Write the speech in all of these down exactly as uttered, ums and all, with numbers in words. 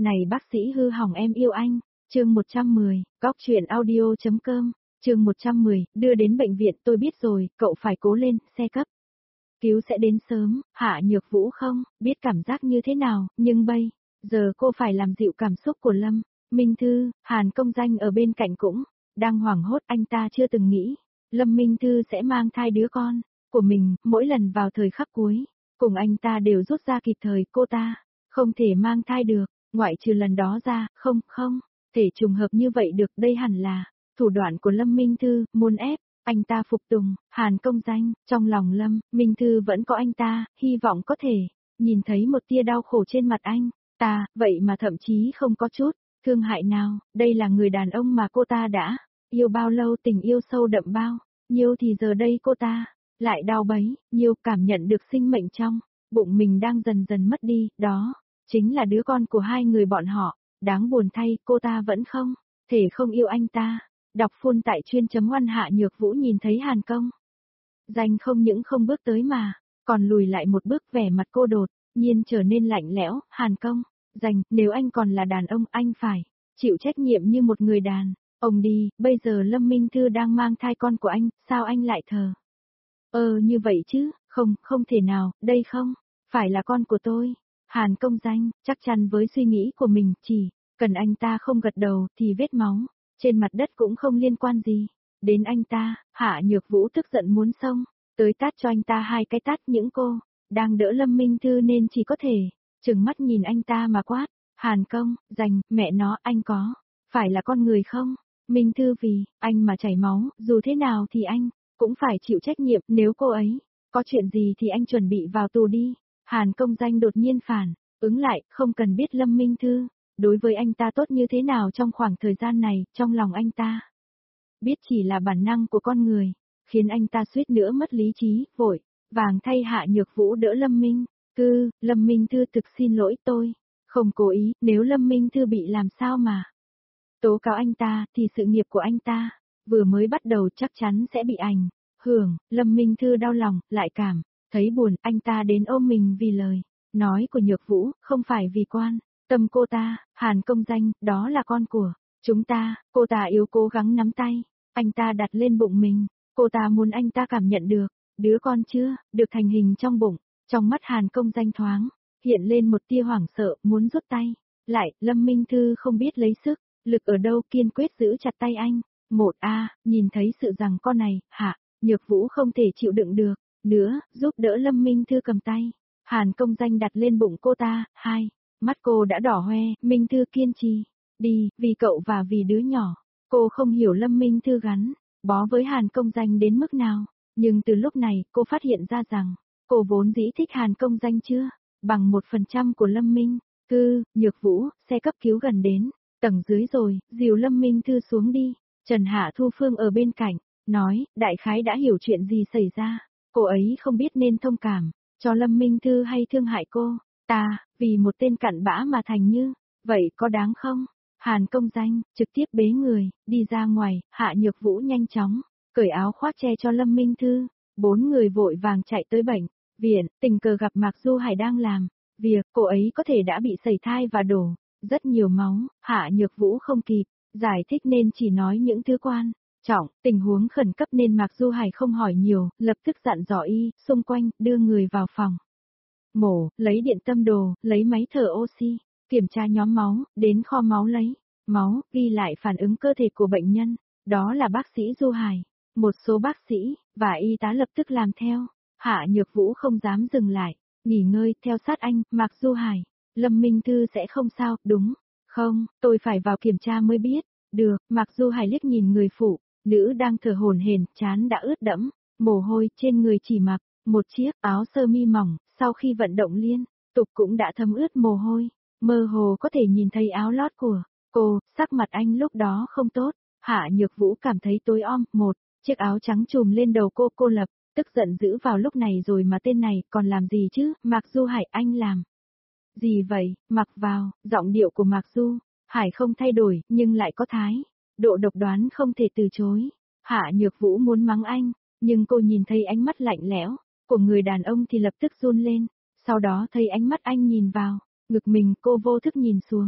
Này bác sĩ hư hỏng em yêu anh, chương một trăm mười, góc truyện audio.com, chương một trăm mười, đưa đến bệnh viện tôi biết rồi, cậu phải cố lên, xe cấp cứu sẽ đến sớm, Hạ Nhược Vũ không, biết cảm giác như thế nào, nhưng bây giờ cô phải làm dịu cảm xúc của Lâm Minh Thư, Hàn Công Danh ở bên cạnh cũng đang hoảng hốt, anh ta chưa từng nghĩ Lâm Minh Thư sẽ mang thai đứa con của mình, mỗi lần vào thời khắc cuối, cùng anh ta đều rút ra kịp thời, cô ta không thể mang thai được, ngoại trừ lần đó ra, không, không, thể trùng hợp như vậy được, đây hẳn là thủ đoạn của Lâm Minh Thư, muốn ép anh ta phục tùng. Hàn Công Danh, trong lòng Lâm Minh Thư vẫn có anh ta, hy vọng có thể nhìn thấy một tia đau khổ trên mặt anh ta, vậy mà thậm chí không có chút thương hại nào, đây là người đàn ông mà cô ta đã yêu bao lâu, tình yêu sâu đậm bao nhiêu, thì giờ đây cô ta lại đau bấy nhiêu, cảm nhận được sinh mệnh trong bụng mình đang dần dần mất đi, đó chính là đứa con của hai người bọn họ. Đáng buồn thay, cô ta vẫn không thể không yêu anh ta. Đọc full tại chuyên chấm oan. Hạ Nhược Vũ nhìn thấy Hàn Công Danh không những không bước tới mà còn lùi lại một bước, vẻ mặt cô đột nhiên trở nên lạnh lẽo. Hàn Công Danh, nếu anh còn là đàn ông, anh phải chịu trách nhiệm như một người đàn ông đi, bây giờ Lâm Minh Thư đang mang thai con của anh, sao anh lại thờ ơ như vậy chứ? Không, không thể nào, đây không phải là con của tôi. Hàn Công Danh chắc chắn với suy nghĩ của mình, chỉ cần anh ta không gật đầu thì vết máu trên mặt đất cũng không liên quan gì đến anh ta. Hạ Nhược Vũ tức giận muốn xông tới tát cho anh ta hai cái tát, những cô đang đỡ Lâm Minh Thư nên chỉ có thể trừng mắt nhìn anh ta mà quát. Hàn Công Danh, mẹ nó, anh có phải là con người không? Minh Thư vì anh mà chảy máu, dù thế nào thì anh cũng phải chịu trách nhiệm, nếu cô ấy có chuyện gì thì anh chuẩn bị vào tù đi. Hàn Công Danh đột nhiên phản ứng lại, không cần biết Lâm Minh Thư đối với anh ta tốt như thế nào trong khoảng thời gian này, trong lòng anh ta biết chỉ là bản năng của con người, khiến anh ta suýt nữa mất lý trí, vội vàng thay Hạ Nhược Vũ đỡ Lâm Minh Thư. Lâm Minh Thư, thực xin lỗi, tôi không cố ý, nếu Lâm Minh Thư bị làm sao mà tố cáo anh ta, thì sự nghiệp của anh ta vừa mới bắt đầu chắc chắn sẽ bị ảnh hưởng. Lâm Minh Thư đau lòng, lại cảm thấy buồn, anh ta đến ôm mình vì lời nói của Nhược Vũ, không phải vì quan tâm cô ta. Hàn Công Danh, đó là con của chúng ta. Cô ta yếu cố gắng nắm tay anh ta đặt lên bụng mình, cô ta muốn anh ta cảm nhận được đứa con chưa được thành hình trong bụng. Trong mắt Hàn Công Danh thoáng hiện lên một tia hoảng sợ, muốn rút tay lại. Lâm Minh Thư không biết lấy sức lực ở đâu, kiên quyết giữ chặt tay anh. Một a nhìn thấy sự rằng con này, Hạ Nhược Vũ không thể chịu đựng được nữa, giúp đỡ Lâm Minh Thư cầm tay Hàn Công Danh đặt lên bụng cô ta. Hai mắt cô đã đỏ hoe. Minh Thư, kiên trì đi, vì cậu và vì đứa nhỏ. Cô không hiểu Lâm Minh Thư gắn bó với Hàn Công Danh đến mức nào, nhưng từ lúc này cô phát hiện ra rằng cô vốn dĩ thích Hàn Công Danh chưa bằng một phần trăm của Lâm Minh Thư. Nhược Vũ, xe cấp cứu gần đến tầng dưới rồi, dìu Lâm Minh Thư xuống đi. Trần Hạ Thu Phương ở bên cạnh nói, đại khái đã hiểu chuyện gì xảy ra. Cô ấy không biết nên thông cảm cho Lâm Minh Thư hay thương hại cô ta, vì một tên cặn bã mà thành như vậy có đáng không? Hàn Công Danh trực tiếp bế người đi ra ngoài. Hạ Nhược Vũ nhanh chóng cởi áo khoác che cho Lâm Minh Thư. Bốn người vội vàng chạy tới bệnh viện, tình cờ gặp Mạc Du Hải đang làm việc. Cô ấy có thể đã bị sẩy thai và đổ rất nhiều máu. Hạ Nhược Vũ không kịp giải thích nên chỉ nói những thứ quan trọng, tình huống khẩn cấp nên Mạc Du Hải không hỏi nhiều, lập tức dặn dò y xung quanh, đưa người vào phòng mổ, lấy điện tâm đồ, lấy máy thở oxy, kiểm tra nhóm máu, đến kho máu lấy máu, ghi lại phản ứng cơ thể của bệnh nhân. Đó là bác sĩ Du Hải. Một số bác sĩ và y tá lập tức làm theo. Hạ Nhược Vũ không dám dừng lại, nghỉ ngơi, theo sát anh. Mạc Du Hải, Lâm Minh Thư sẽ không sao, đúng không? Tôi phải vào kiểm tra mới biết. Được. Mạc Du Hải liếc nhìn người phụ nữ đang thở hổn hển, trán đã ướt đẫm mồ hôi, trên người chỉ mặc một chiếc áo sơ mi mỏng, sau khi vận động liên tục cũng đã thấm ướt mồ hôi, mơ hồ có thể nhìn thấy áo lót của cô. Sắc mặt anh lúc đó không tốt. Hạ Nhược Vũ cảm thấy tối om, một chiếc áo trắng trùm lên đầu cô, cô lập tức giận dữ, vào lúc này rồi mà tên này còn làm gì chứ? Mạc Du Hải, anh làm gì vậy? Mặc vào. Giọng điệu của Mạc Du Hải không thay đổi, nhưng lại có thái độ độc đoán không thể từ chối. Hạ Nhược Vũ muốn mắng anh, nhưng cô nhìn thấy ánh mắt lạnh lẽo của người đàn ông thì lập tức run lên. Sau đó thấy ánh mắt anh nhìn vào ngực mình, cô vô thức nhìn xuống.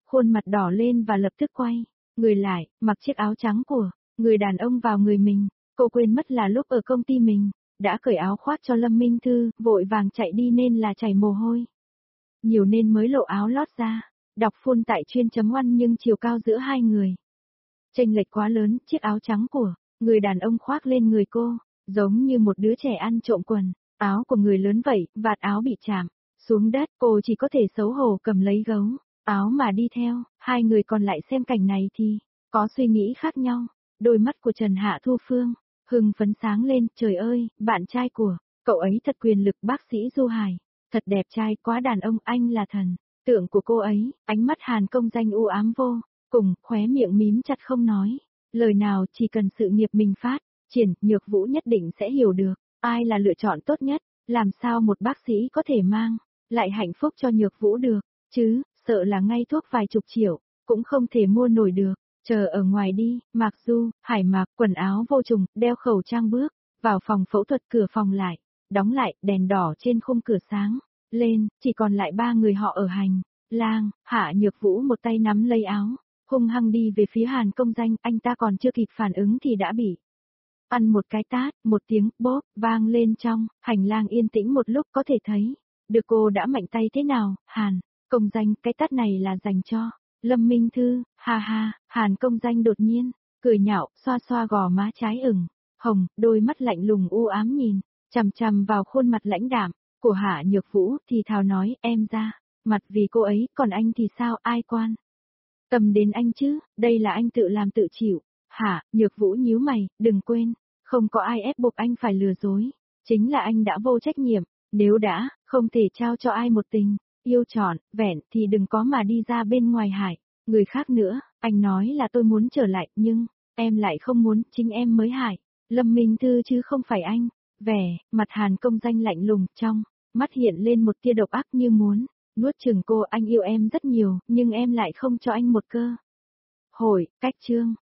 khuôn mặt đỏ lên và lập tức quay người lại, mặc chiếc áo trắng của người đàn ông vào người mình. Cô quên mất là lúc ở công ty mình đã cởi áo khoác cho Lâm Minh Thư, vội vàng chạy đi nên là chảy mồ hôi nhiều nên mới lộ áo lót ra. Đọc full tại chuyên chấm oăn nhưng chiều cao giữa hai người chênh lệch quá lớn, chiếc áo trắng của người đàn ông khoác lên người cô, giống như một đứa trẻ ăn trộm quần áo của người lớn vậy, vạt áo bị chạm xuống đất, cô chỉ có thể xấu hổ cầm lấy gấu áo mà đi theo. Hai người còn lại xem cảnh này thì có suy nghĩ khác nhau. Đôi mắt của Trần Hạ Thu Phương hưng phấn sáng lên, trời ơi, bạn trai của cậu ấy thật quyền lực, bác sĩ Du Hải, thật đẹp trai, quá đàn ông, anh là thần tượng của cô ấy. Ánh mắt Hàn Công Danh u ám vô cùng, khóe miệng mím chặt không nói lời nào. Chỉ cần sự nghiệp mình phát triển, Nhược Vũ nhất định sẽ hiểu được ai là lựa chọn tốt nhất. Làm sao một bác sĩ có thể mang lại hạnh phúc cho Nhược Vũ được chứ, sợ là ngay thuốc vài chục triệu cũng không thể mua nổi được. Chờ ở ngoài đi. Mạc Du Hải mặc quần áo vô trùng, đeo khẩu trang bước vào phòng phẫu thuật, cửa phòng lại đóng lại, đèn đỏ trên khung cửa sáng lên, chỉ còn lại ba người họ ở hành lang. Hạ Nhược Vũ một tay nắm lấy áo, hung hăng đi về phía Hàn Công Danh, anh ta còn chưa kịp phản ứng thì đã bị ăn một cái tát. Một tiếng bóp vang lên, trong hành lang yên tĩnh một lúc, có thể thấy được cô đã mạnh tay thế nào. Hàn Công Danh, cái tát này là dành cho Lâm Minh Thư. Ha ha. Hàn Công Danh đột nhiên cười nhạo, xoa xoa gò má trái ửng hồng, đôi mắt lạnh lùng u ám nhìn chằm chằm vào khuôn mặt lãnh đạm của Hạ Nhược Vũ, thì thào nói, em ra mặt vì cô ấy, còn anh thì sao, ai quan tâm đến anh chứ, đây là anh tự làm tự chịu. Hạ Nhược Vũ nhíu mày, đừng quên, không có ai ép buộc anh phải lừa dối, chính là anh đã vô trách nhiệm. Nếu đã không thể trao cho ai một tình yêu trọn vẹn thì đừng có mà đi ra bên ngoài hại người khác nữa. Anh nói là tôi muốn trở lại, nhưng em lại không muốn, chính em mới hại Lâm Minh Thư chứ không phải anh. Vẻ mặt Hàn Công Danh lạnh lùng, trong mắt hiện lên một tia độc ác như muốn nuốt chửng cô. Anh yêu em rất nhiều, nhưng em lại không cho anh một cơ hội. Cách chương